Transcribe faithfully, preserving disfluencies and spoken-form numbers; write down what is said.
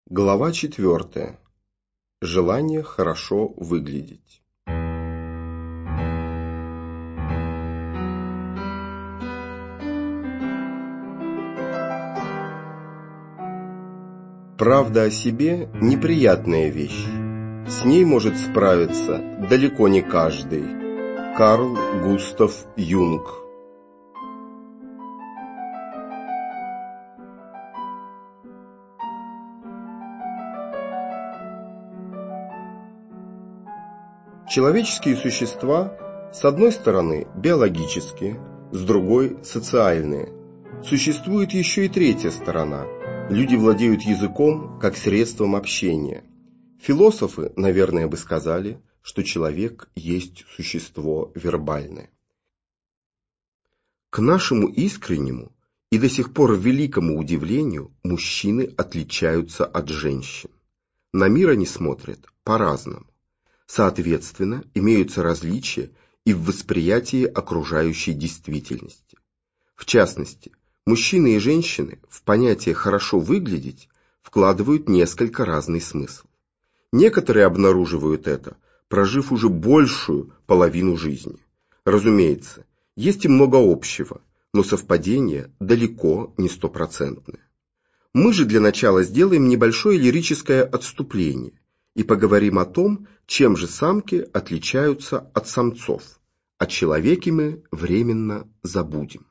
Глава четвертая. Желание хорошо выглядеть. Правда о себе – неприятная вещь. С ней может справиться далеко не каждый. Карл Густав Юнг. Человеческие существа, с одной стороны, биологические, с другой – социальные. Существует еще и третья сторона. Люди владеют языком как средством общения. Философы, наверное, бы сказали, что человек есть существо вербальное. К нашему искреннему и до сих пор великому удивлению мужчины отличаются от женщин. На мир они смотрят по-разному. Соответственно, имеются различия и в восприятии окружающей действительности. В частности, мужчины и женщины в понятие «хорошо выглядеть» вкладывают несколько разный смысл. Некоторые обнаруживают это, прожив уже большую половину жизни. Разумеется, есть и много общего, но совпадение далеко не стопроцентное. Мы же для начала сделаем небольшое лирическое отступление и поговорим о том, чем же самки отличаются от самцов. О человеке мы временно забудем.